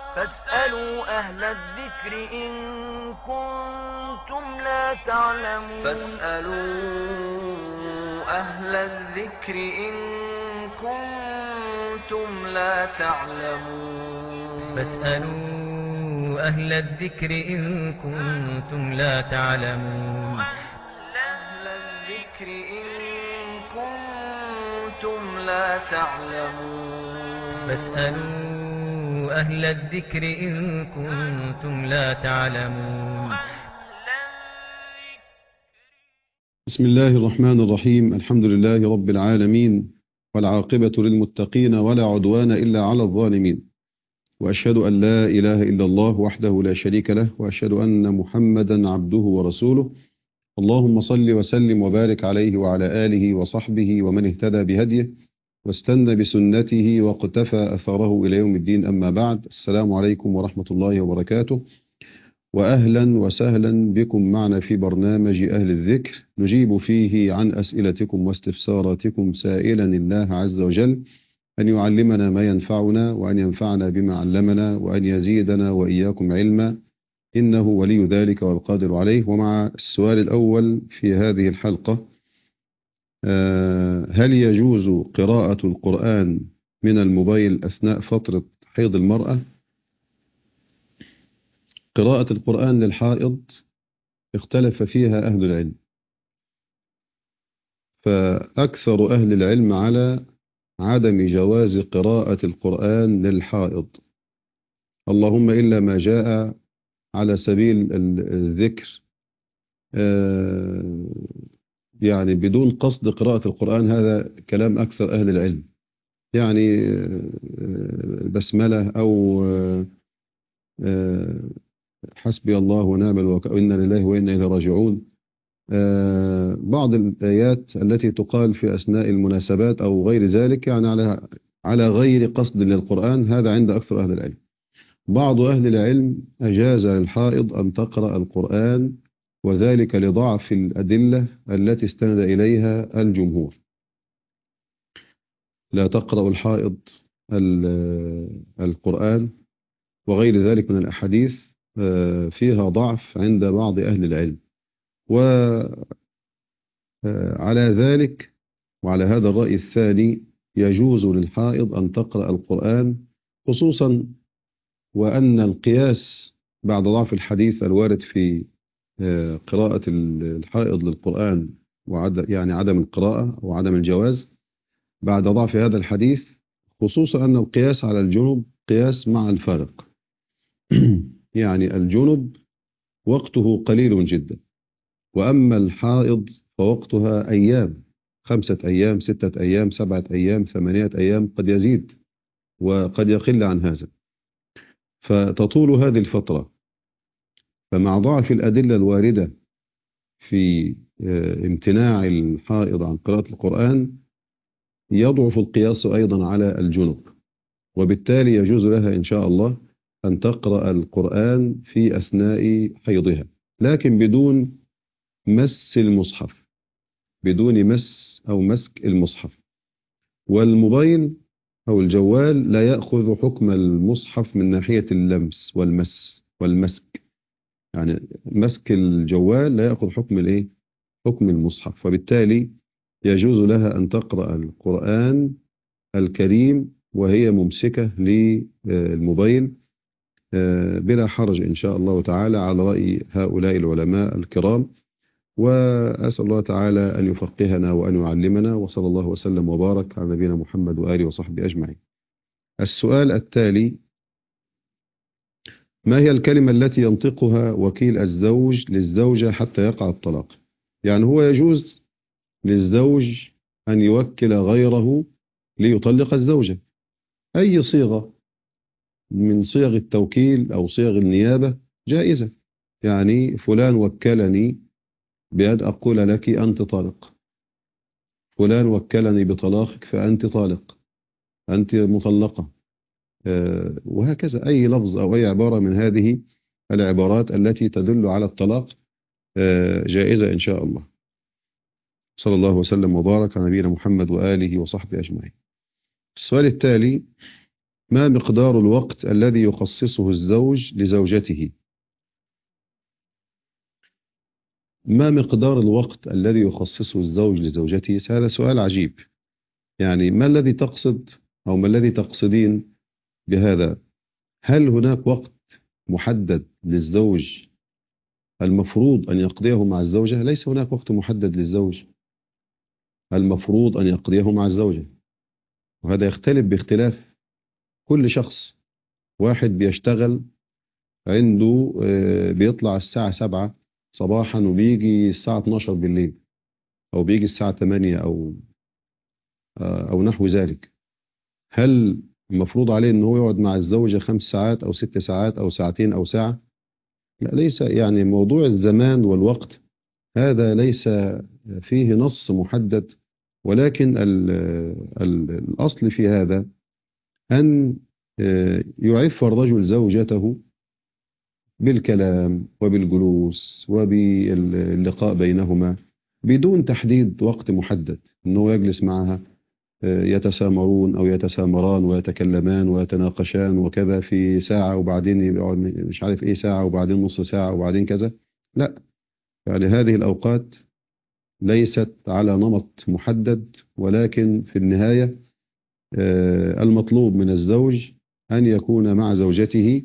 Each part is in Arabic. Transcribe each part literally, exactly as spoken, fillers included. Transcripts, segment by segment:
فاسألوا أهل الذكر إن كنتم لا تعلمون فاسألوا أهل الذكر إن كنتم لا تعلمون فاسألوا أهل الذكر إن كنتم لا تعلمون أهل الذكر إن كنتم لا تعلمون فاسألوا أهل الذكر إن كنتم لا تعلمون. بسم الله الرحمن الرحيم. الحمد لله رب العالمين، والعاقبة للمتقين ولا عدوان إلا على الظالمين، وأشهد أن لا إله إلا الله وحده لا شريك له، وأشهد أن محمدا عبده ورسوله. اللهم صل وسلم وبارك عليه وعلى آله وصحبه ومن اهتدى بهديه واستنى بسنته واقتفى أثره إلى يوم الدين. أما بعد، السلام عليكم ورحمة الله وبركاته، وأهلا وسهلا بكم معنا في برنامج أهل الذكر، نجيب فيه عن أسئلتكم واستفساراتكم، سائلا الله عز وجل أن يعلمنا ما ينفعنا، وأن ينفعنا بما علمنا، وأن يزيدنا وإياكم علما، إنه ولي ذلك والقادر عليه. ومع السؤال الأول في هذه الحلقة: هل يجوز قراءة القرآن من الموبايل أثناء فترة حيض المرأة؟ قراءة القرآن للحائض اختلف فيها أهل العلم، فأكثر أهل العلم على عدم جواز قراءة القرآن للحائض، اللهم إلا ما جاء على سبيل الذكر، يعني بدون قصد قراءة القرآن. هذا كلام أكثر أهل العلم، يعني بسملة أو حسبي الله ونعم الوكيل وإنا لله وإنا إليه راجعون، بعض الآيات التي تقال في أثناء المناسبات أو غير ذلك، يعني على على غير قصد للقرآن، هذا عند أكثر أهل العلم. بعض أهل العلم أجاز للحائض أن تقرأ القرآن، وذلك لضعف الأدلة التي استند إليها الجمهور. لا تقرأ الحائض القرآن وغير ذلك من الأحاديث فيها ضعف عند بعض أهل العلم. وعلى ذلك وعلى هذا الرأي الثاني يجوز للحائض أن تقرأ القرآن، خصوصا وأن القياس بعد ضعف الحديث الوارد في قراءة الحائض للقرآن، وعدم يعني عدم القراءة وعدم الجواز بعد ضعف هذا الحديث، خصوصا أن القياس على الجنب قياس مع الفارق. يعني الجنب وقته قليل جدا، وأما الحائض فوقتها أيام، خمسة أيام، ستة أيام، سبعة أيام، ثمانية أيام، قد يزيد وقد يقل عن هذا، فتطول هذه الفترة. فمع ضعف الأدلة الواردة في امتناع الحائض عن قراءة القرآن، يضعف القياس أيضا على الجنب، وبالتالي يجوز لها إن شاء الله أن تقرأ القرآن في أثناء حيضها، لكن بدون مس المصحف، بدون مس أو مسك المصحف. والموبايل أو الجوال لا يأخذ حكم المصحف من ناحية اللمس والمس والمسك، يعني مسك الجوال لا يأخذ حكم الإيه؟ حكم المصحف. فبالتالي يجوز لها أن تقرأ القرآن الكريم وهي ممسكة للموبايل بلا حرج إن شاء الله تعالى، على رأي هؤلاء العلماء الكرام. وأسأل الله تعالى أن يفقهنا وأن يعلمنا، وصلى الله وسلم وبارك على نبينا محمد وآله وصحبه أجمعين. السؤال التالي: ما هي الكلمة التي ينطقها وكيل الزوج للزوجة حتى يقع الطلاق؟ يعني هو يجوز للزوج أن يوكل غيره ليطلق الزوجة، أي صيغة من صيغ التوكيل أو صيغ النيابة جائزة. يعني فلان وكلني بأن أقول لك أنت طالق، فلان وكلني بطلاقك فأنت طالق، أنت مطلقة، وهكذا. أي لفظ أو أي عبارة من هذه العبارات التي تدل على الطلاق جائزة إن شاء الله. صلى الله وسلم وبارك على نبينا محمد وآله وصحبه أجمعين. السؤال التالي: ما مقدار الوقت الذي يخصصه الزوج لزوجته؟ ما مقدار الوقت الذي يخصصه الزوج لزوجته؟ هذا سؤال عجيب. يعني ما الذي تقصد أو ما الذي تقصدين بهذا؟ هل هناك وقت محدد للزوج المفروض أن يقضيه مع الزوجة؟ ليس هناك وقت محدد للزوج المفروض أن يقضيه مع الزوجة، وهذا يختلف باختلاف كل شخص. واحد بيشتغل عنده آه، بيطلع الساعة سبعة صباحا وبيجي الساعة اتناشر بالليل، أو بيجي الساعة تمانية أو آه، أو نحو ذلك. هل المفروض عليه أنه يقعد مع الزوجة خمس ساعات أو ست ساعات أو ساعتين أو ساعة؟ لا، ليس. يعني موضوع الزمان والوقت هذا ليس فيه نص محدد، ولكن ال ال الأصل في هذا أن آه، يعف الرجل زوجته بالكلام وبالجلوس وباللقاء بينهما بدون تحديد وقت محدد، أنه يجلس معها آه، يتسامرون أو يتسامران ويتكلمان ويتناقشان وكذا في ساعة، وبعدين يقعد مش عارف إيه ساعة، وبعدين نص ساعة، وبعدين كذا. لا، يعني هذه الأوقات ليست على نمط محدد، ولكن في النهاية آه، المطلوب من الزوج أن يكون مع زوجته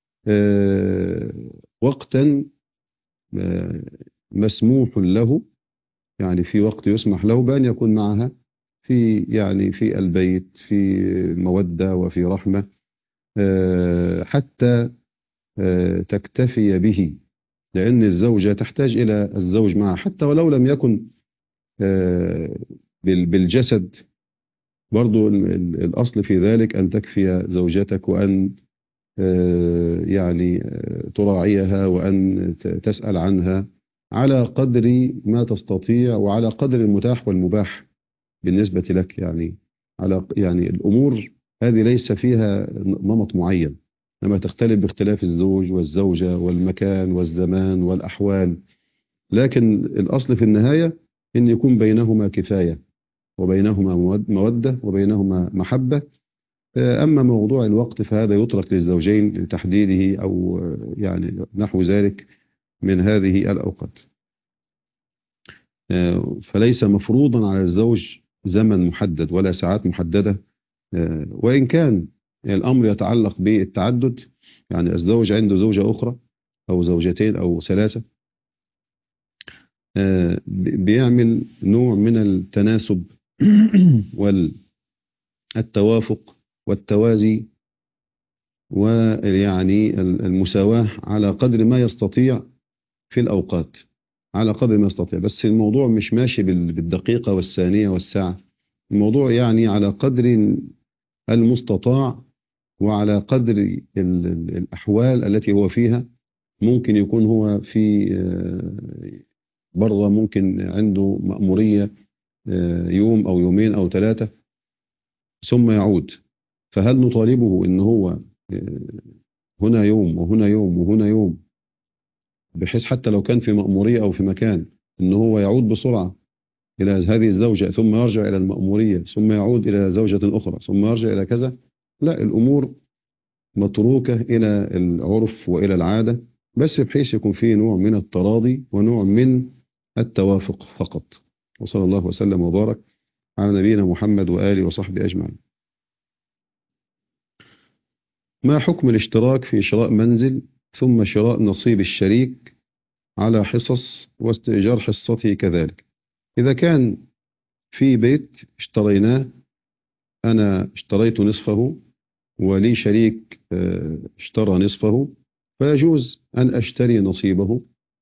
آه، وقتا آه، مسموح له، يعني في وقت يسمح له بأن يكون معها في يعني في البيت في مودة وفي رحمة، آه، حتى آه، تكتفي به، لأن الزوجة تحتاج إلى الزوج معها حتى ولو لم يكن آه، بال- بالجسد. برضو ال- ال- الأصل في ذلك أن تكفي زوجتك، وأن آه، يعني آه، تراعيها، وأن ت- تسأل عنها على قدر ما تستطيع، وعلى قدر المتاح والمباح بالنسبة لك. يعني على يعني الأمور هذه ليس فيها نمط معين، لما تختلف باختلاف الزوج والزوجة والمكان والزمان والأحوال، لكن الأصل في النهاية أن يكون بينهما كفاية، وبينهما مود- مودة، وبينهما محبة. أما موضوع الوقت فهذا يترك للزوجين لتحديده، أو يعني نحو ذلك من هذه الأوقات. فليس مفروضا على الزوج زمن محدد ولا ساعات محددة، وإن كان الأمر يتعلق بالتعدد، يعني الزوج عنده زوجة أخرى أو زوجتين أو ثلاثة، بيعمل نوع من التناسب والتوافق والتوازي، ويعني المساواة على قدر ما يستطيع في الأوقات، على قدر ما يستطيع. بس الموضوع مش ماشي بال- بالدقيقة والثانية والساعة، الموضوع يعني على قدر المستطاع، وعلى قدر ال- ال- الأحوال التي هو فيها. ممكن يكون هو في آه، بره، ممكن عنده مأمورية آه، يوم أو يومين أو ثلاثة ثم يعود. فهل نطالبه إن هو آه، هنا يوم وهنا يوم وهنا يوم، بحيث حتى لو كان في مأمورية أو في مكان إن هو يعود بسرعة إلى هذه الزوجة، ثم يرجع إلى المأمورية، ثم يعود إلى زوجة أخرى، ثم يرجع إلى كذا؟ لا، الأمور متروكة إلى العرف وإلى العادة، بس بحيث يكون فيه نوع من التراضي ونوع من التوافق فقط. وصلى الله وسلم وبارك على نبينا محمد وآله وصحبه أجمعين. ما حكم الاشتراك في شراء منزل ثم شراء نصيب الشريك على حصص واستئجار حصته كذلك؟ إذا كان في بيت اشتريناه، أنا اشتريت نصفه ولي شريك اه، اشترى نصفه، فيجوز أن أشتري نصيبه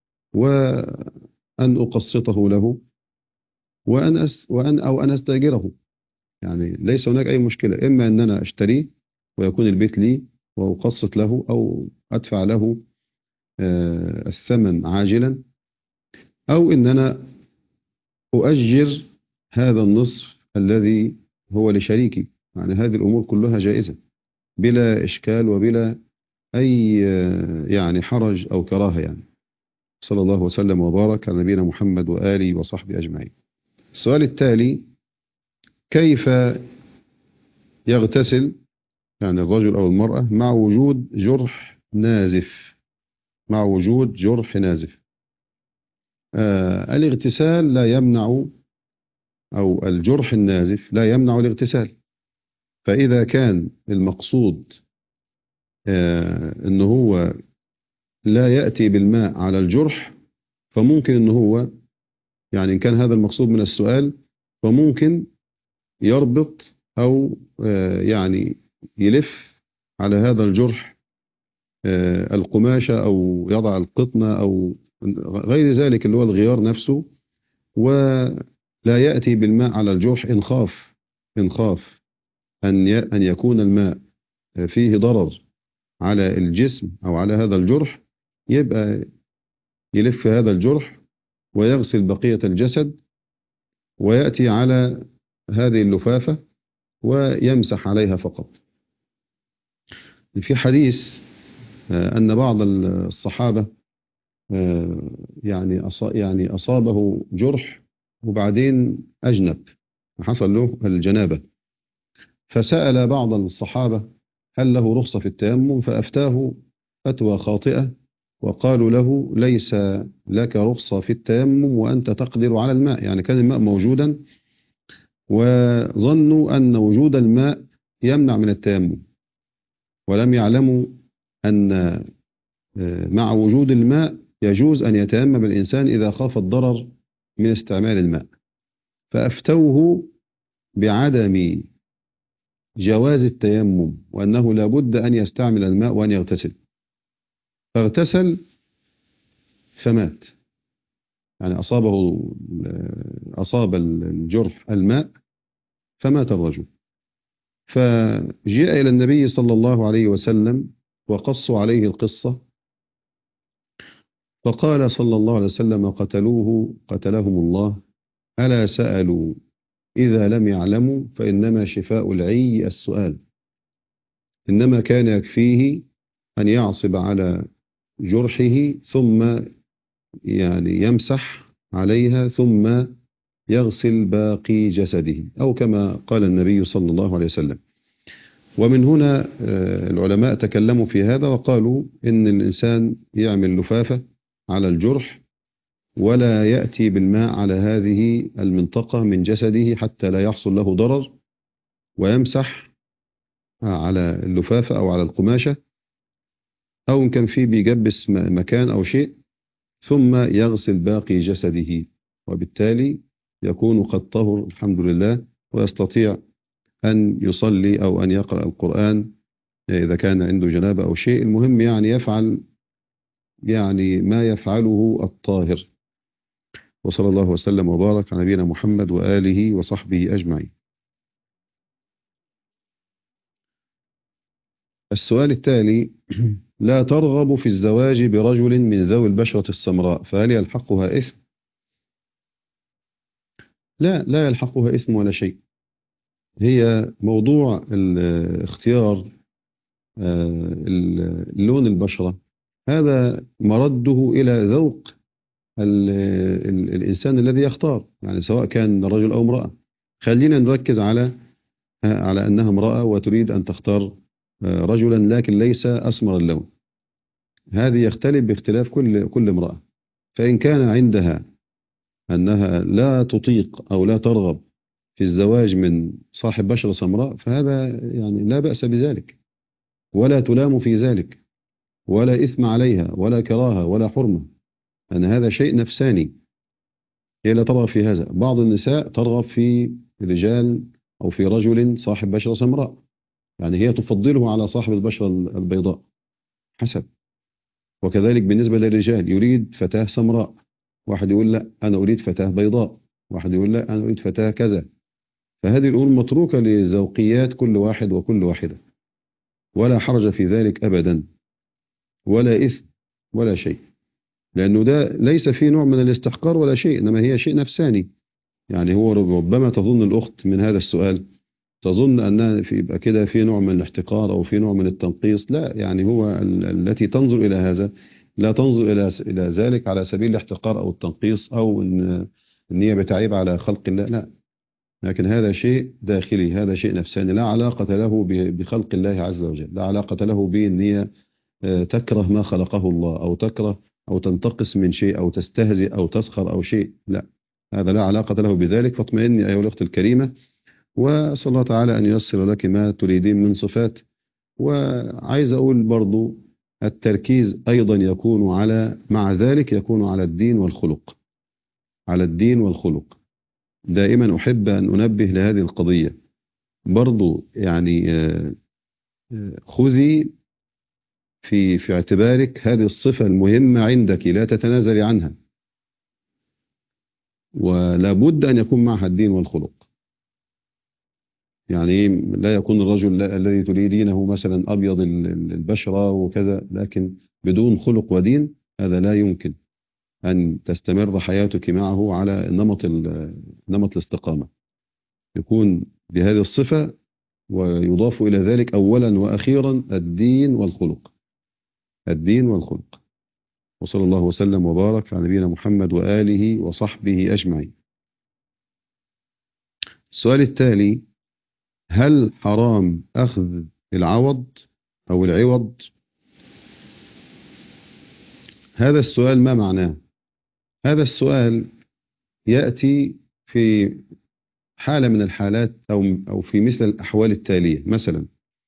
وأن أقسطه له، وأن أس وأن أو أن أستأجره. يعني ليس هناك أي مشكلة، إما أن أنا أشتريه ويكون البيت لي وأقسط له، أو أدفع له اه، الثمن عاجلا، أو إن أنا أؤجر هذا النصف الذي هو لشريكي. يعني هذه الأمور كلها جائزة بلا إشكال وبلا أي آه، يعني حرج أو كراهة. يعني صلى الله وسلم وبارك على نبينا محمد وآله وصحبه أجمعين. السؤال التالي: كيف يغتسل يعني الرجل أو المرأة مع وجود جرح نازف مع وجود جرح نازف. آه الاغتسال لا يمنع، أو الجرح النازف لا يمنع الاغتسال. فإذا كان المقصود آه إن هو لا يأتي بالماء على الجرح، فممكن إن هو يعني إن كان هذا المقصود من السؤال، فممكن يربط أو آه يعني يلف على هذا الجرح آه القماشة، أو يضع القطنة أو غير ذلك اللي هو الغيار نفسه، ولا يأتي بالماء على الجرح إن خاف إن خاف أن أن يكون الماء فيه ضرر على الجسم أو على هذا الجرح، يبقى يلف هذا الجرح ويغسل بقية الجسد، ويأتي على هذه اللفافة ويمسح عليها فقط. في حديث أن بعض الصحابة يعني يعني أصابه جرح وبعدين أجنب، حصل له الجنابة، فسأل بعض الصحابة هل له رخصة في التيمم، فأفتاه فتوى خاطئة، وقالوا له ليس لك رخصة في التيمم وأنت تقدر على الماء. يعني كان الماء موجودا وظنوا أن وجود الماء يمنع من التيمم، ولم يعلموا أن مع وجود الماء يجوز أن يتيمم الإنسان إذا خاف الضرر من استعمال الماء، فأفتوه بعدم جواز التيمم، وأنه لا بد أن يستعمل الماء وأن يغتسل. فاغتسل فمات، يعني أصابه أصاب الجرح الماء فمات الرجل. فجاء إلى النبي صلى الله عليه وسلم وقصوا عليه القصة، فقال صلى الله عليه وسلم قتلوه قتلهم الله، ألا سألوا إذا لم يعلموا فإنما شفاء العي السؤال. إنما كان يكفيه أن يعصب على جرحه ثم يعني يمسح عليها ثم يغسل باقي جسده، أو كما قال النبي صلى الله عليه وسلم. ومن هنا العلماء تكلموا في هذا وقالوا إن الإنسان يعمل لفافة على الجرح ولا يأتي بالماء على هذه المنطقة من جسده حتى لا يحصل له ضرر، ويمسح على اللفافة أو على القماشة، أو إن كان فيه بيجبس مكان أو شيء، ثم يغسل باقي جسده، وبالتالي يكون قد طهر الحمد لله، ويستطيع أن يصلي أو أن يقرأ القرآن إذا كان عنده جنابة أو شيء. المهم يعني يفعل يعني ما يفعله الطاهر. وصلى الله وسلم وبارك على نبينا محمد وآله وصحبه أجمعين. السؤال التالي: لا ترغب في الزواج برجل من ذوي البشرة السمراء، فهل يلحقها إثم؟ لا لا يلحقها إثم ولا شيء. هي موضوع اختيار لون البشرة هذا مرده إلى ذوق ال ال الإنسان الذي يختار، يعني سواء كان رجل أو امرأة. خلينا نركز على على أنها امرأة وتريد أن تختار رجلا لكن ليس أسمر اللون، هذه يختلف باختلاف كل كل امرأة. فإن كان عندها أنها لا تطيق أو لا ترغب في الزواج من صاحب بشرة سمراء، فهذا يعني لا بأس بذلك، ولا تلام في ذلك، ولا إثم عليها، ولا كراهة، ولا حرمة، أن هذا شيء نفساني. هي لا ترغب في هذا. بعض النساء ترغب في رجال أو في رجل صاحب بشرة سمراء، يعني هي تفضله على صاحب البشرة البيضاء حسب. وكذلك بالنسبة للرجال، يريد فتاة سمراء، واحد يقول لا أنا أريد فتاة بيضاء، واحد يقول لا أنا أريد فتاة كذا. فهذه الأمور متروكة لذوقيات كل واحد وكل واحدة، ولا حرج في ذلك أبدا، ولا إثم ولا شيء، لأنه ده ليس فيه نوع من الاستحقار ولا شيء، إنما هي شيء نفساني. يعني هو ربما تظن الأخت من هذا السؤال تظن أنها في يبقى كده في نوع من الاحتقار أو في نوع من التنقيص. لا، يعني هو ال التي تنظر إلى هذا لا تنظر إلى إلى ذلك على سبيل الاحتقار أو التنقيص أو إن إن هي بتعيب على خلق الله. لا، لكن هذا شيء داخلي، هذا شيء نفساني لا علاقة له بخلق الله عز وجل، لا علاقة له بأن هي تكره ما خلقه الله أو تكره أو تنتقص من شيء أو تستهزئ أو تسخر أو شيء، لا، هذا لا علاقة له بذلك. فاطمئني أيها الأخت الكريمة، وأسأل الله تعالى أن ييسر لك ما تريدين من صفات. وعايز أقول برضو التركيز أيضا يكون على مع ذلك يكون على الدين والخلق، على الدين والخلق. دائما أحب أن أنبه لهذه القضية برضو، يعني خذي في في اعتبارك هذه الصفة المهمة عندك لا تتنازلي عنها، ولا بد أن يكون معها الدين والخلق. يعني لا يكون الرجل الذي تريدينه مثلا أبيض البشرة وكذا لكن بدون خلق ودين، هذا لا يمكن أن تستمر حياتك معه على نمط نمط الاستقامة. يكون بهذه الصفة ويضاف إلى ذلك أولا وأخيرا الدين والخلق، الدين والخلق. وصلى الله وسلم وبارك على نبينا محمد وآله وصحبه أجمعين. السؤال التالي: هل حرام أخذ العوض أو العوض؟ هذا السؤال ما معناه؟ هذا السؤال يأتي في حالة من الحالات أو أو في مثل الأحوال التالية. مثلا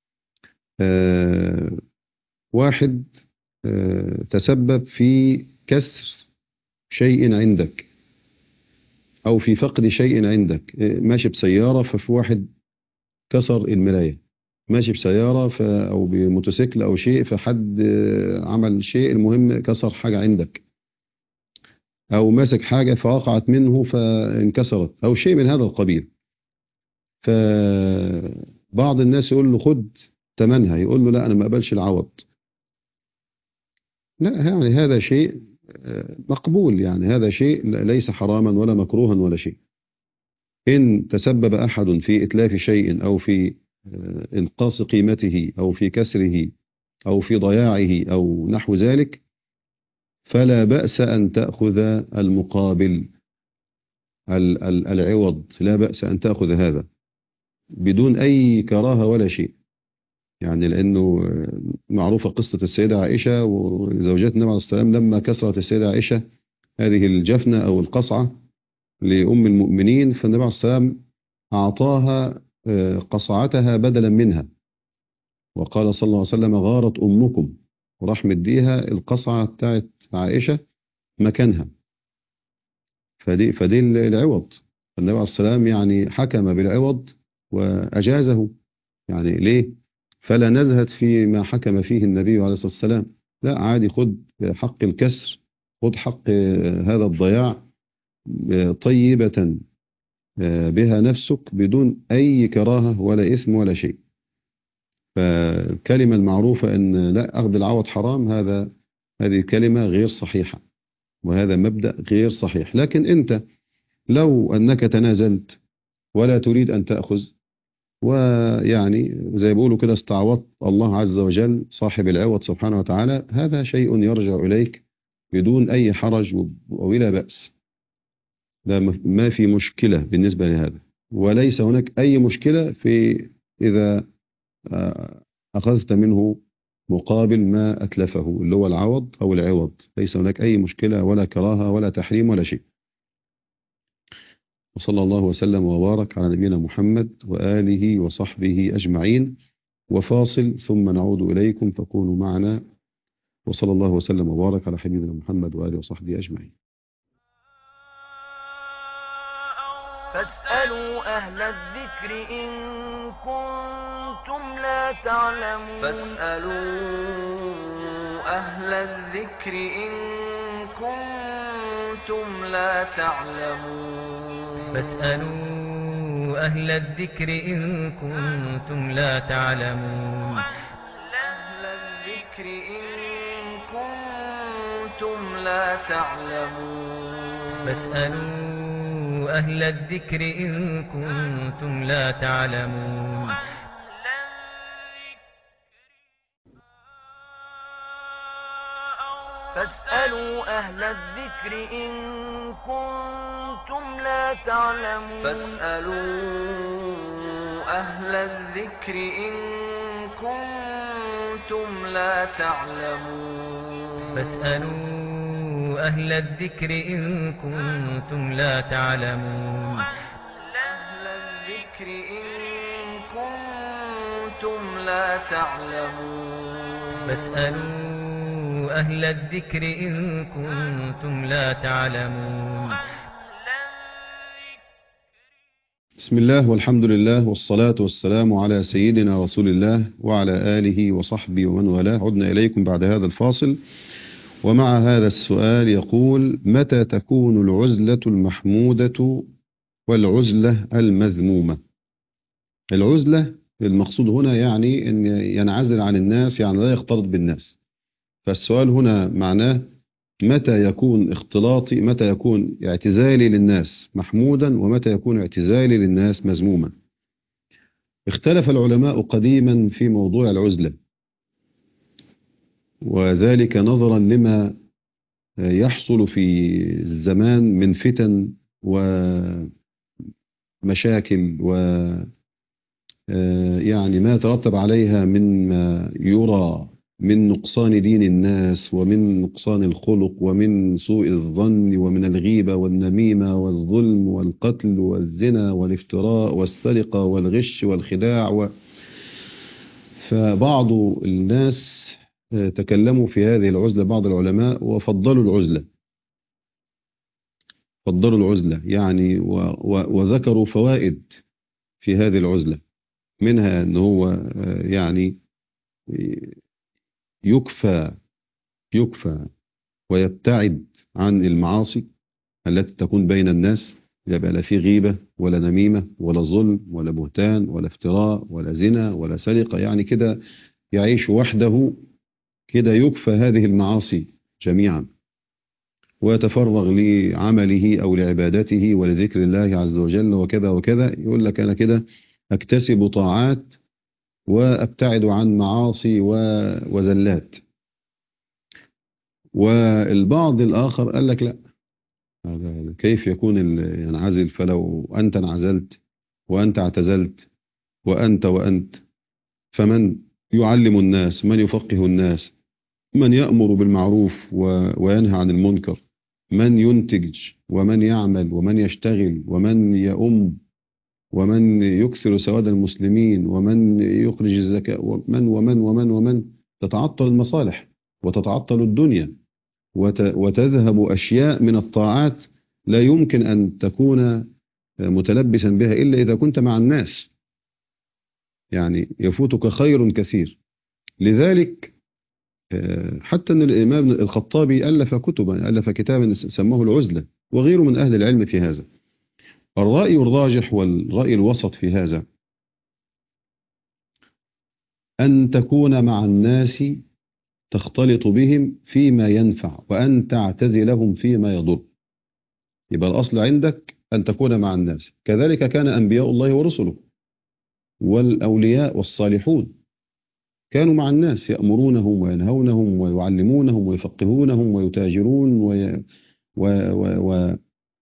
آه واحد آه تسبب في كسر شيء عندك أو في فقد شيء عندك، آه ماشي بسيارة ففي واحد كسر المراية، ماشي بسيارة ف أو بموتوسيكل أو شيء فحد آه عمل شيء، المهم كسر حاجة عندك، أو ماسك حاجة فوقعت منه فانكسرت أو شيء من هذا القبيل. فبعض الناس يقول له خد ثمنها، يقول له لا أنا ما أقبلش العوض. لا، يعني هذا شيء مقبول، يعني هذا شيء ليس حراما ولا مكروها ولا شيء. إن تسبب أحد في إتلاف شيء أو في إنقاص قيمته أو في كسره أو في ضياعه أو نحو ذلك، فلا بأس أن تأخذ المقابل، العوض، لا بأس أن تأخذ هذا بدون أي كراهة ولا شيء. يعني لأنه معروفة قصة السيدة عائشة وزوجات النبي عليه الصلاة والسلام لما كسرت السيدة عائشة هذه الجفنة أو القصعة لأم المؤمنين، فالنبي عليه الصلاة والسلام أعطاها قصعتها بدلا منها، وقال صلى الله عليه وسلم غارت أمكم، وراح مديها القصعة بتاعت عائشة مكانها. فدي, فدي العوض. النبي عليه الصلاة والسلام يعني حكم بالعوض وأجازه. يعني ليه؟ فلا نزهد فيما حكم فيه النبي عليه الصلاة والسلام، لا عادي، خد حق الكسر، خد حق هذا الضياع طيبة بها نفسك بدون أي كراهة ولا إثم ولا شيء. فالكلمة المعروفة أن لا أخذ العوض حرام، هذا هذه كلمة غير صحيحة، وهذا مبدأ غير صحيح. لكن أنت لو أنك تنازلت ولا تريد أن تأخذ، ويعني زي بيقولوا كده استعوضت الله عز وجل صاحب العوض سبحانه وتعالى، هذا شيء يرجع إليك بدون أي حرج ولا بأس، لا ما في مشكلة بالنسبة لهذا. وليس هناك أي مشكلة في إذا أخذت منه مقابل ما أتلفه اللي هو العوض أو العوض، ليس هناك أي مشكلة ولا كراهة ولا تحريم ولا شيء. وصلى الله وسلم وبارك على نبينا محمد وآله وصحبه أجمعين. وفاصل ثم نعود إليكم فكونوا معنا. وصلى الله وسلم وبارك على حبيبنا محمد وآله وصحبه أجمعين. فاسألوا أهل الذكر إن كنتم لا تعلمون فاسألوا أهل الذكر إن كنتم لا تعلمون فاسألوا أهل الذكر إن كنتم لا تعلمون أهل الذكر إن كنتم لا تعلمون فاسألوا أهل الذكر إن كنتم لا تعلمون فاسألوا أهل الذكر إن كنتم لا تعلمون فاسألوا أهل الذكر إن كنتم لا تعلمون فاسألوا أهل الذكر إن كنتم لا تعلمون أهل الذكر إن كنتم لا تعلمون فاسألوا أهل الذكر إن كنتم لا تعلمون بسم الله والحمد لله والصلاة والسلام على سيدنا رسول الله وعلى آله وصحبه ومن والاه. عدنا إليكم بعد هذا الفاصل، ومع هذا السؤال يقول: متى تكون العزلة المحمودة والعزلة المذمومة؟ العزلة المقصود هنا يعني أن ينعزل عن الناس، يعني لا يختلط بالناس. فالسؤال هنا معناه متى يكون اختلاطي، متى يكون اعتزالي للناس محمودا، ومتى يكون اعتزالي للناس مذموما. اختلف العلماء قديما في موضوع العزلة، وذلك نظرا لما يحصل في الزمان من فتن ومشاكل و يعني ما يترتب عليها من ما يرى من نقصان دين الناس، ومن نقصان الخلق، ومن سوء الظن، ومن الغيبة والنميمة والظلم والقتل والزنا والافتراء والسرقة والغش والخداع و... فبعض الناس تكلموا في هذه العزلة، بعض العلماء، وفضلوا العزلة فضلوا العزلة يعني و... و... وذكروا فوائد في هذه العزلة، منها أنه هو يعني يكفى يكفى ويبتعد عن المعاصي التي تكون بين الناس، يبقى لا في غيبة ولا نميمة ولا ظلم ولا بهتان ولا افتراء ولا زنا ولا سرقة، يعني كده يعيش وحده، كده يكفى هذه المعاصي جميعا، ويتفرغ لعمله أو لعبادته ولذكر الله عز وجل وكذا وكذا. يقول لك أنا كده أكتسب طاعات وأبتعد عن معاصي وزلات. والبعض الآخر قال لك لا، كيف يكون ينعزل؟ فلو أنت انعزلت وأنت اعتزلت وأنت وأنت، فمن يعلم الناس؟ من يفقه الناس؟ من يأمر بالمعروف وينهى عن المنكر؟ من ينتج ومن يعمل ومن يشتغل ومن يؤم ومن يكثر سواد المسلمين ومن يخرج الزكاة ومن ومن ومن ومن تتعطل المصالح وتتعطل الدنيا وتذهب أشياء من الطاعات لا يمكن أن تكون متلبسا بها إلا إذا كنت مع الناس، يعني يفوتك خير كثير. لذلك حتى أن الإمام الخطابي ألف كتبا ألف كتابا سماه العزلة، وغيره من أهل العلم في هذا. الرأي الراجح والرأي الوسط في هذا أن تكون مع الناس تختلط بهم فيما ينفع، وأن تعتزلهم فيما يضر. يبقى الأصل عندك أن تكون مع الناس. كذلك كان أنبياء الله ورسله والأولياء والصالحون، كانوا مع الناس يأمرونهم وينهونهم ويعلمونهم ويفقهونهم ويتاجرون وي و و و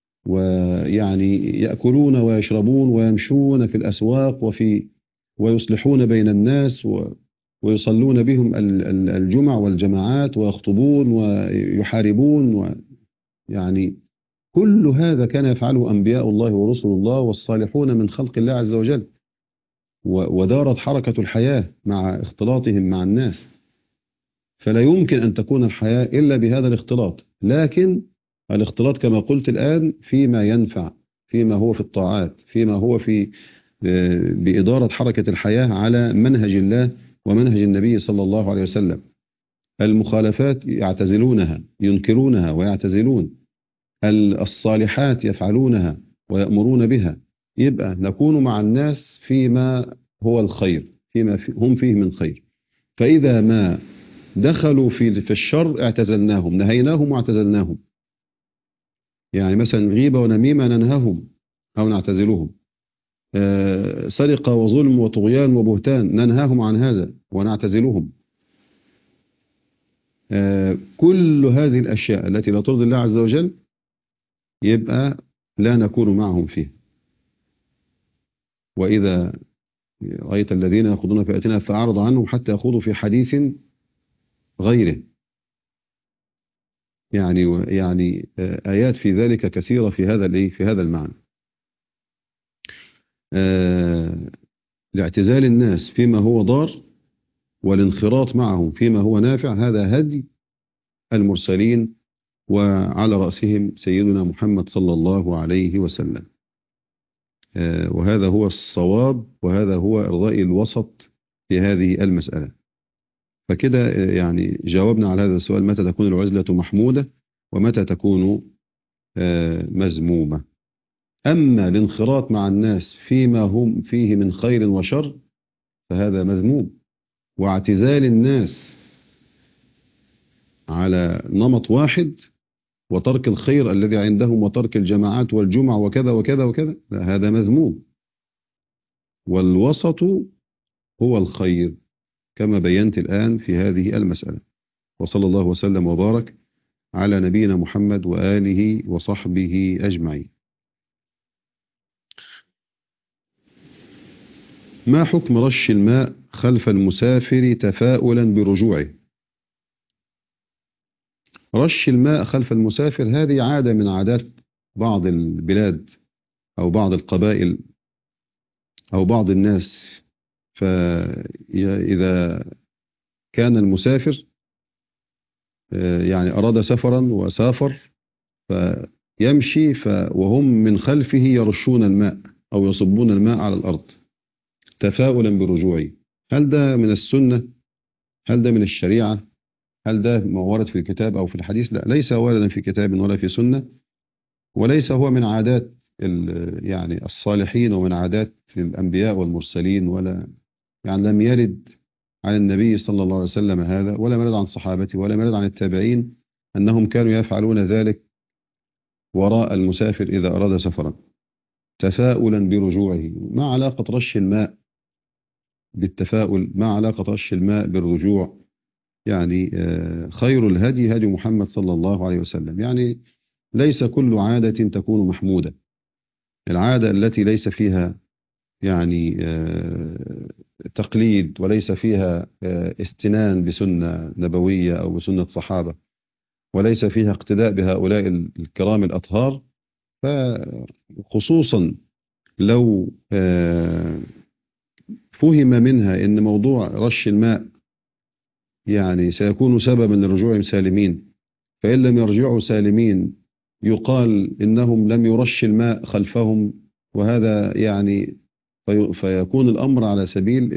ويعني يأكلون ويشربون ويمشون في الأسواق وفي ويصلحون بين الناس و ويصلون بهم الجمع والجماعات ويخطبون ويحاربون، ويعني كل هذا كان يفعله أنبياء الله ورسل الله والصالحون من خلق الله عز وجل. ودارت حركة الحياة مع اختلاطهم مع الناس، فلا يمكن أن تكون الحياة إلا بهذا الاختلاط. لكن الاختلاط كما قلت الآن فيما ينفع، فيما هو في الطاعات، فيما هو في بإدارة حركة الحياة على منهج الله ومنهج النبي صلى الله عليه وسلم. المخالفات يعتزلونها، ينكرونها ويعتزلون. الصالحات يفعلونها ويأمرون بها. يبقى نكون مع الناس فيما هو الخير، فيما هم فيه من خير. فإذا ما دخلوا في في الشر اعتزلناهم، نهيناهم واعتزلناهم. يعني مثلا غيبة ونميمة ننهاهم أو نعتزلهم، آه سرقة وظلم وطغيان وبهتان ننهاهم عن هذا ونعتزلهم. آه كل هذه الأشياء التي لا ترضي الله عز وجل يبقى لا نكون معهم فيها. وإذا رأيت الذين يخوضون في آياتنا فأعرض عنهم حتى يخوضوا في حديث غيره. يعني يعني آيات في ذلك كثيرة في هذا الايه في هذا المعنى. آه لاعتزال الناس فيما هو ضار والانخراط معهم فيما هو نافع، هذا هدي المرسلين وعلى رأسهم سيدنا محمد صلى الله عليه وسلم. آه وهذا هو الصواب، وهذا هو الرأي الوسط في هذه المسألة. فكده يعني جاوبنا على هذا السؤال: متى تكون العزلة محمودة ومتى تكون آه مذمومة؟ أما الانخراط مع الناس فيما هم فيه من خير وشر فهذا مذموم، واعتزال الناس على نمط واحد وترك الخير الذي عندهم وترك الجماعات والجمع وكذا وكذا وكذا، لا، هذا مذموم. والوسط هو الخير كما بينت الآن في هذه المسألة. وصلى الله وسلم وبارك على نبينا محمد وآله وصحبه أجمعين. ما حكم رش الماء خلف المسافر تفاؤلا برجوعه؟ رش الماء خلف المسافر هذه عادة من عادات بعض البلاد أو بعض القبائل أو بعض الناس. فإذا كان المسافر يعني أراد سفرا وسافر فيمشي وهم من خلفه يرشون الماء أو يصبون الماء على الأرض تفاؤلا برجوعه، هل ده من السنة؟ هل ده من الشريعة؟ هل ده ورد في الكتاب أو في الحديث؟ لا، ليس واردا في كتاب ولا في سنة، وليس هو من عادات يعني الصالحين ومن عادات الأنبياء والمرسلين، ولا يعني لم يرد عن النبي صلى الله عليه وسلم هذا، ولا يرد عن صحابته، ولا يرد عن التابعين أنهم كانوا يفعلون ذلك وراء المسافر إذا أراد سفرا تفاؤلا برجوعه. ما علاقة رش الماء بالتفاؤل؟ ما علاقة رش الماء بالرجوع؟ يعني خير الهدي هدي محمد صلى الله عليه وسلم. يعني ليس كل عادة تكون محمودة. العادة التي ليس فيها يعني تقليد وليس فيها استنان بسنة نبوية أو بسنة صحابة وليس فيها اقتداء بهؤلاء الكرام الأطهار، فخصوصا لو فهم منها أن موضوع رش الماء يعني سيكون سببا لرجوعهم سالمين، فإن لم يرجعوا سالمين يقال إنهم لم يرش الماء خلفهم، وهذا يعني في فيكون الأمر على سبيل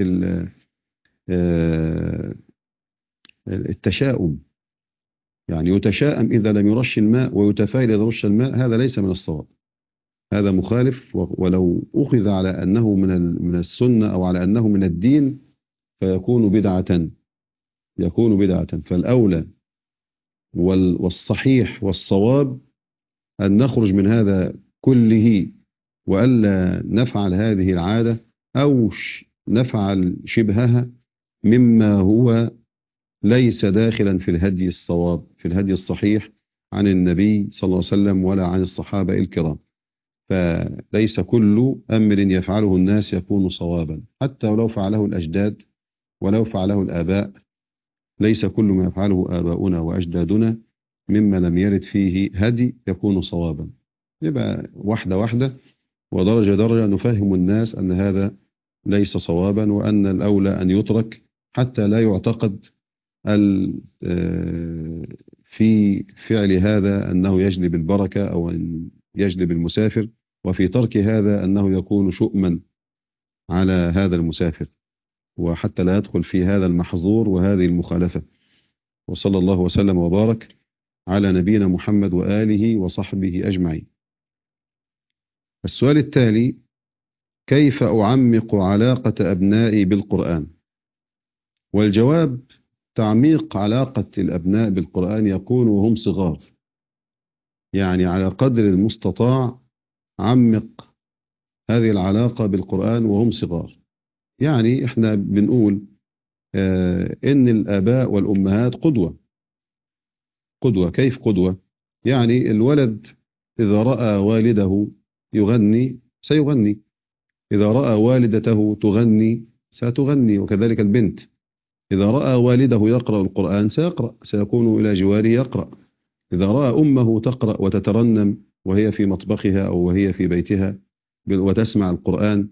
التشاؤم، يعني يتشاءم إذا لم يرش الماء ويتفائل إذا رش الماء. هذا ليس من الصواب، هذا مخالف. ولو أخذ على أنه من من السنة أو على أنه من الدين فيكون بدعة، يكون بدعة. فالأولى والصحيح والصواب أن نخرج من هذا كله وألا نفعل هذه العادة أو نفعل شبهها مما هو ليس داخلا في الهدي الصواب، في الهدي الصحيح عن النبي صلى الله عليه وسلم ولا عن الصحابة الكرام. فليس كل أمر يفعله الناس يكون صوابا، حتى ولو فعله الأجداد ولو فعله الآباء. ليس كل ما يفعله آباؤنا وأجدادنا مما لم يرد فيه هدي يكون صوابا. يبقى واحدة واحدة ودرجة درجة نفهم الناس أن هذا ليس صوابا، وأن الأولى أن يترك حتى لا يعتقد في فعل هذا أنه يجلب البركة أو أن يجلب المسافر، وفي ترك هذا أنه يكون شؤما على هذا المسافر، وحتى لا يدخل في هذا المحظور وهذه المخالفة. وصلى الله وسلم وبارك على نبينا محمد وآله وصحبه أجمعين. السؤال التالي: كيف أعمق علاقة أبنائي بالقرآن؟ والجواب: تعميق علاقة الأبناء بالقرآن يكون وهم صغار، يعني على قدر المستطاع عمق هذه العلاقة بالقرآن وهم صغار. يعني احنا بنقول آه إن الآباء والأمهات قدوة، قدوة. كيف قدوة؟ يعني الولد إذا رأى والده يغني سيغني، إذا رأى والدته تغني ستغني، وكذلك البنت إذا رأى والده يقرأ القرآن سيقرأ، سيكون إلى جواره يقرأ. إذا رأى أمه تقرأ وتترنم وهي في مطبخها أو وهي في بيتها وتسمع القرآن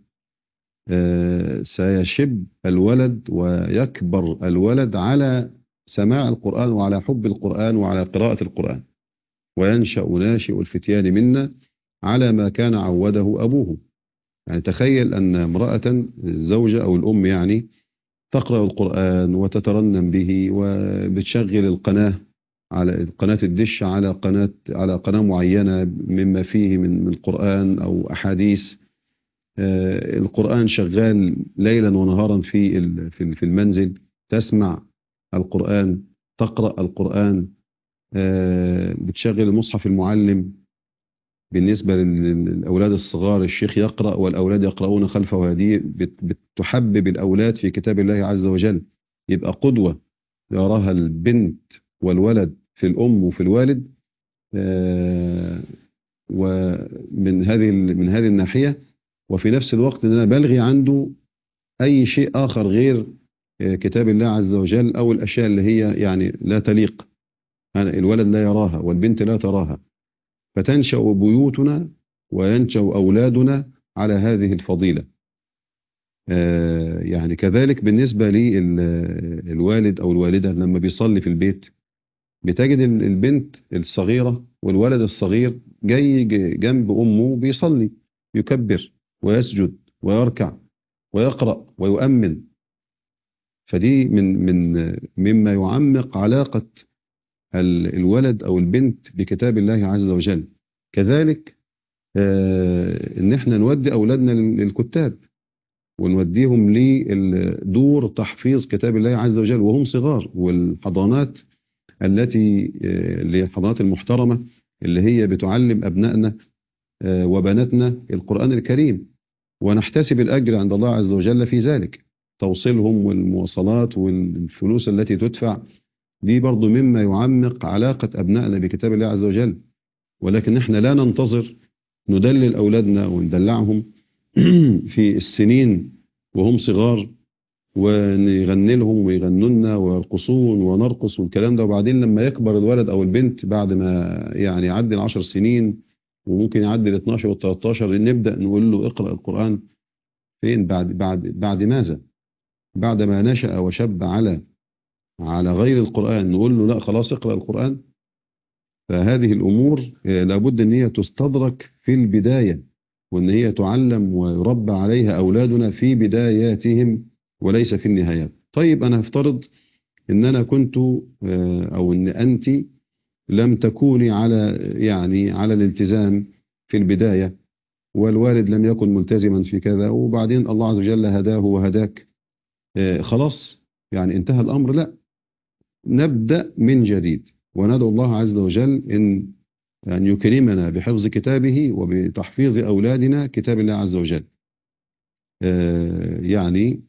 سيشب الولد ويكبر الولد على سماع القرآن وعلى حب القرآن وعلى قراءة القرآن، وينشأ ناشئ الفتيان منا على ما كان عوده أبوه. يعني تخيل أن امرأة الزوجة أو الأم يعني تقرأ القرآن وتترنم به وبتشغل القناة على قناة الدش على قناة على قناة معينة مما فيه من من القرآن أو أحاديث. آه القرآن شغال ليلا ونهارا في في المنزل، تسمع القرآن، تقرأ القرآن، آه بتشغل المصحف المعلم. بالنسبة للأولاد الصغار الشيخ يقرأ والأولاد يقرؤون خلفه، هذه بتحبب الأولاد في كتاب الله عز وجل. يبقى قدوة يراها البنت والولد في الأم وفي الوالد. آه ومن هذه من هذه الناحية، وفي نفس الوقت أن أنا بلغي عنده أي شيء آخر غير كتاب الله عز وجل أو الأشياء اللي هي يعني لا تليق، يعني الولد لا يراها والبنت لا تراها، فتنشأ بيوتنا وينشأ أولادنا على هذه الفضيلة. آه يعني كذلك بالنسبة للوالد أو الوالدة لما بيصلي في البيت، بتجد البنت الصغيرة والولد الصغير جاي جنب أمه بيصلي، يكبر ويسجد ويركع ويقرأ ويؤمن. فدي من من مما يعمق علاقة الولد أو البنت بكتاب الله عز وجل. كذلك آه إن احنا نودي أولادنا للكتاب ونوديهم لدور تحفيظ كتاب الله عز وجل وهم صغار، والحضانات التي اللي هي الحضانات المحترمة اللي هي بتعلم أبنائنا آه وبناتنا القرآن الكريم، ونحتسب الأجر عند الله عز وجل في ذلك. توصيلهم والمواصلات والفلوس التي تدفع دي برضو مما يعمق علاقة أبنائنا بكتاب الله عز وجل. ولكن احنا لا ننتظر ندلل أولادنا وندلعهم في السنين وهم صغار ونغني لهم ويغنوا لنا ويرقصون ونرقص والكلام ده، وبعدين لما يكبر الولد أو البنت بعد ما يعني يعدي العشر سنين وممكن يعدي ال اثناشر وال تلتاشر نبدأ نقول له اقرأ القرآن. فين؟ بعد بعد بعد ماذا؟ بعد ما نشأ وشب على على غير القرآن نقول له لا خلاص اقرأ القرآن؟ فهذه الأمور لابد أن هي تستدرك في البداية، وأن هي تعلم ويربى عليها أولادنا في بداياتهم وليس في النهايات. طيب أنا هفترض أن أنا كنت أو أن أنت لم تكوني على يعني على الالتزام في البداية، والوالد لم يكن ملتزما في كذا، وبعدين الله عز وجل هداه وهداك، خلاص يعني انتهى الأمر؟ لا، نبدأ من جديد وندعو الله عز وجل إن أن يكرمنا بحفظ كتابه وبتحفيظ أولادنا كتاب الله عز وجل. يعني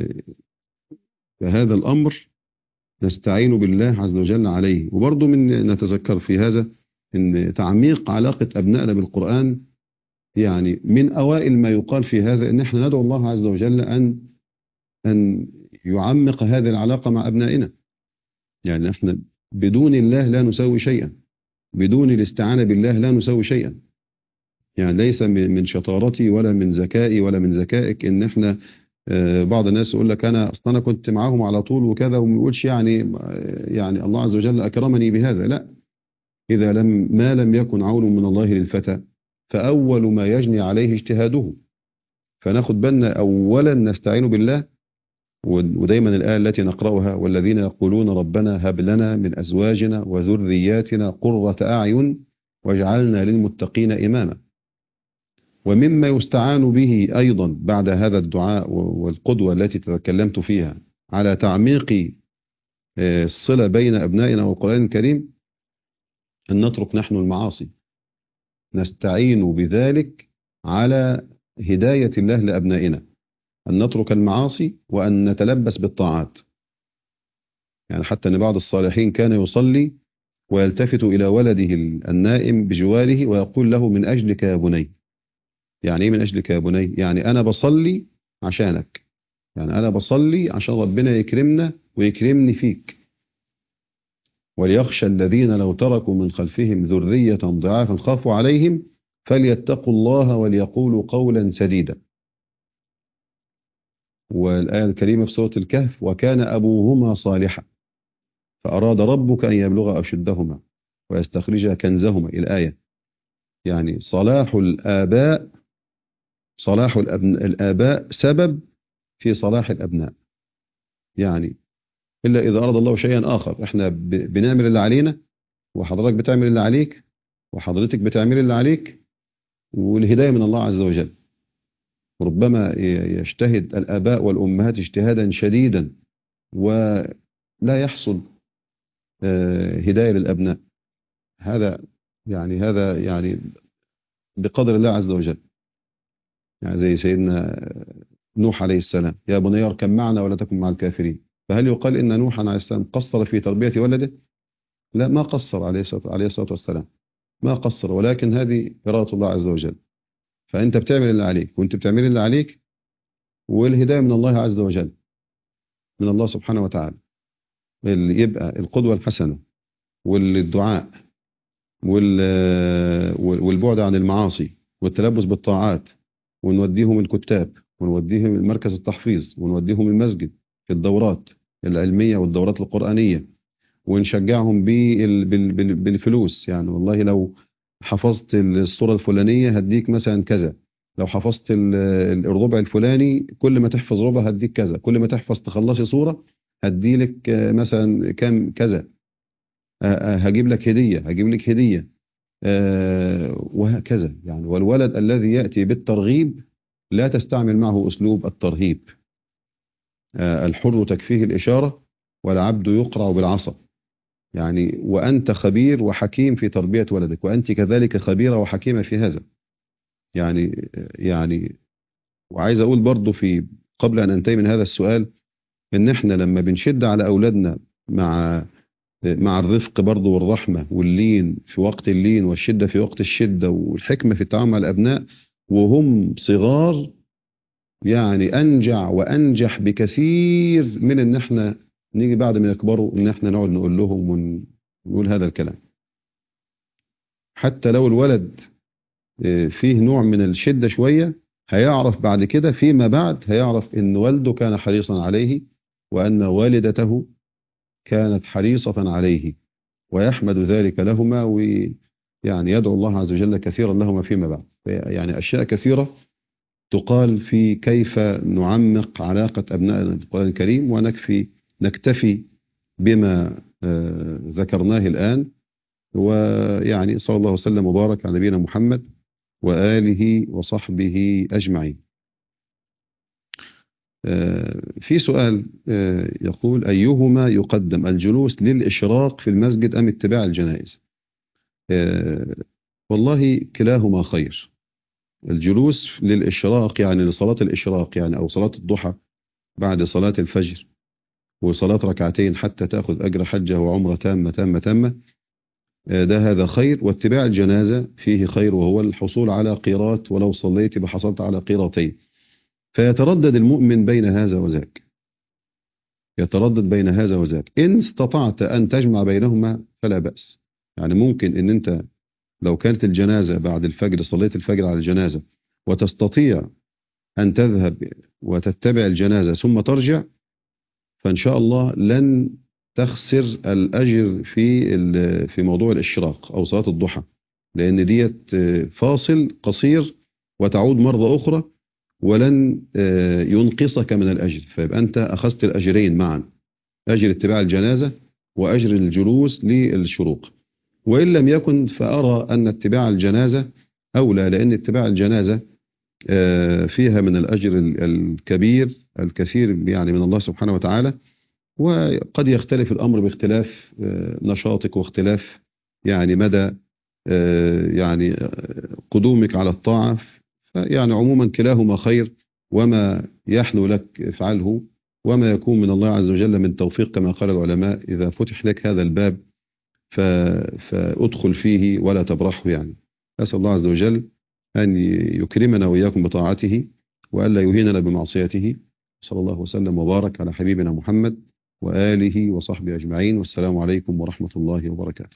فهذا الأمر نستعين بالله عز وجل عليه. وبرضو من نتذكر في هذا أن تعميق علاقة أبنائنا بالقرآن، يعني من أوائل ما يقال في هذا أن احنا ندعو الله عز وجل أن أن يعمق هذه العلاقة مع أبنائنا. يعني احنا بدون الله لا نسوي شيئا، بدون الاستعانة بالله لا نسوي شيئا. يعني ليس من شطارتي ولا من ذكائي ولا من ذكائك ان احنا بعض الناس يقول لك انا اصلا انا كنت معاهم على طول وكذا، وما يقولش يعني يعني الله عز وجل اكرمني بهذا. لا، اذا لم ما لم يكن عون من الله للفتى فاول ما يجني عليه اجتهاده. فناخد بالنا اولا نستعين بالله، ودايما الآية التي نقرأها والذين يقولون ربنا هب لنا من أزواجنا وذرياتنا قرة أعين واجعلنا للمتقين إماما. ومما يستعان به أيضا بعد هذا الدعاء والقدوة التي تكلمت فيها على تعميق الصلة بين أبنائنا والقرآن الكريم أن نترك نحن المعاصي، نستعين بذلك على هداية الله لأبنائنا، أن نترك المعاصي وأن نتلبس بالطاعات. يعني حتى أن بعض الصالحين كان يصلي ويلتفت إلى ولده النائم بجواره ويقول له من أجلك يا بني. يعني إيه من أجلك يا بني؟ يعني أنا بصلي عشانك، يعني أنا بصلي عشان ربنا يكرمنا ويكرمني فيك. وليخشى الذين لو تركوا من خلفهم ذرية ضعافا خافوا عليهم فليتقوا الله وليقولوا قولا سديدا. والآية الكريمة في سورة الكهف وكان أبوهما صالحا فأراد ربك أن يبلغ أشدهما ويستخرج كنزهما. الآية يعني صلاح الآباء صلاح الأبناء الآباء سبب في صلاح الأبناء. يعني إلا إذا أراد الله شيئا آخر، إحنا بنعمل اللي علينا وحضرتك بتعمل اللي عليك وحضرتك بتعمل اللي عليك، والهداية من الله عز وجل. ربما يجتهد الآباء والأمهات اجتهادا شديدا ولا يحصل هداية للأبناء. هذا يعني هذا يعني بقدر الله عز وجل. يعني زي سيدنا نوح عليه السلام يا بني اركب معنا ولا تكن مع الكافرين. فهل يقال إن نوح عليه السلام قصر في تربية ولده؟ لا، ما قصر عليه الصلاة والسلام، ما قصر، ولكن هذه إرادة الله عز وجل. فأنت بتعمل اللي عليك وأنت بتعمل اللي عليك، والهداية من الله عز وجل، من الله سبحانه وتعالى. اللي يبقى القدوة الحسنة والدعاء والبعد عن المعاصي والتلبس بالطاعات، ونوديهم الكتاب ونوديهم مركز التحفيظ ونوديهم المسجد في الدورات العلمية والدورات القرآنية، ونشجعهم بالفلوس. يعني والله لو حفظت الصورة الفلانية هديك مثلا كذا، لو حفظت الربع الفلاني كل ما تحفظ ربع هديك كذا، كل ما تحفظ تخلصي صورة هديلك مثلا كام كذا، هجيب لك هدية هجيب لك هدية وهكذا. يعني والولد الذي يأتي بالترغيب لا تستعمل معه أسلوب الترهيب. الحر تكفيه الإشارة والعبد يقرع بالعصا. يعني وأنت خبير وحكيم في تربية ولدك، وأنت كذلك خبيرة وحكيمة في هذا. يعني يعني وعايز أقول برضو في قبل أن أنتهي من هذا السؤال إن إحنا لما بنشد على أولادنا مع مع الرفق برضو والرحمة واللين في وقت اللين والشدة في وقت الشدة والحكمة في التعامل مع الأبناء وهم صغار، يعني أنجع وأنجح بكثير من إن إحنا نيجي بعد ما يكبروا إن إحنا نقعد نقول لهم ونقول هذا الكلام. حتى لو الولد فيه نوع من الشدة شوية، هيعرف بعد كده فيما بعد هيعرف إن والده كان حريصا عليه وأن والدته كانت حريصة عليه، ويحمد ذلك لهما، ويعني يدعو الله عز وجل كثيرا لهما فيما بعد. يعني أشياء كثيرة تقال في كيف نعمق علاقة أبنائنا بالقرآن الكريم، ونكفي نكتفي بما ذكرناه الآن. ويعني صلى الله وسلم وبارك على نبينا محمد وآله وصحبه أجمعين. في سؤال يقول أيهما يقدم، الجلوس للإشراق في المسجد أم اتباع الجنائز؟ والله كلاهما خير. الجلوس للإشراق يعني لصلاة الإشراق يعني أو صلاة الضحى بعد صلاة الفجر وصلاة ركعتين حتى تأخذ أجر حجة وعمرة تامة تامة تامة، ده هذا خير. واتباع الجنازة فيه خير، وهو الحصول على قيرات، ولو صليت بحصلت على قيراتين. فيتردد المؤمن بين هذا وذاك، يتردد بين هذا وذاك. إن استطعت أن تجمع بينهما فلا بأس. يعني ممكن إن أنت لو كانت الجنازة بعد الفجر صليت الفجر على الجنازة وتستطيع أن تذهب وتتبع الجنازة ثم ترجع، فإن شاء الله لن تخسر الأجر في في موضوع الإشراق أو صلاة الضحى، لأن ديت فاصل قصير وتعود مرة أخرى ولن ينقصك من الأجر. فيبقى أنت أخذت الأجرين معا، أجر اتباع الجنازة وأجر الجلوس للشروق. وإن لم يكن فأرى أن اتباع الجنازة أولى، لأن اتباع الجنازة فيها من الأجر الكبير الكثير يعني من الله سبحانه وتعالى. وقد يختلف الأمر باختلاف نشاطك واختلاف يعني مدى يعني قدومك على الطاعة. يعني عموما كلاهما خير، وما يحلو لك افعله، وما يكون من الله عز وجل من توفيق كما قال العلماء إذا فتح لك هذا الباب ف... فأدخل فيه ولا تبرحه يعني. أسأل الله عز وجل أن يكرمنا وإياكم بطاعته وألا يهيننا بمعصيته. صلى الله وسلم وبارك على حبيبنا محمد وآله وصحبه أجمعين، والسلام عليكم ورحمة الله وبركاته.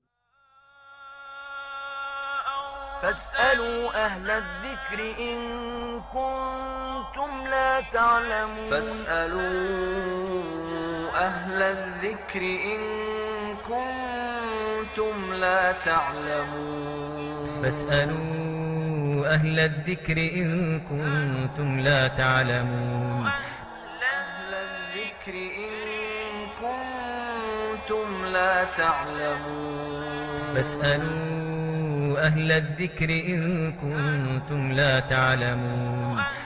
فاسألوا أهل الذكر إن كنتم لا تعلمون فاسألوا أهل الذكر إن كنتم لا تعلمون فاسألوا أهل الذكر إن كنتم لا تعلمون أهل الذكر إن كنتم لا تعلمون فاسألوا أهل الذكر إن كنتم لا تعلمون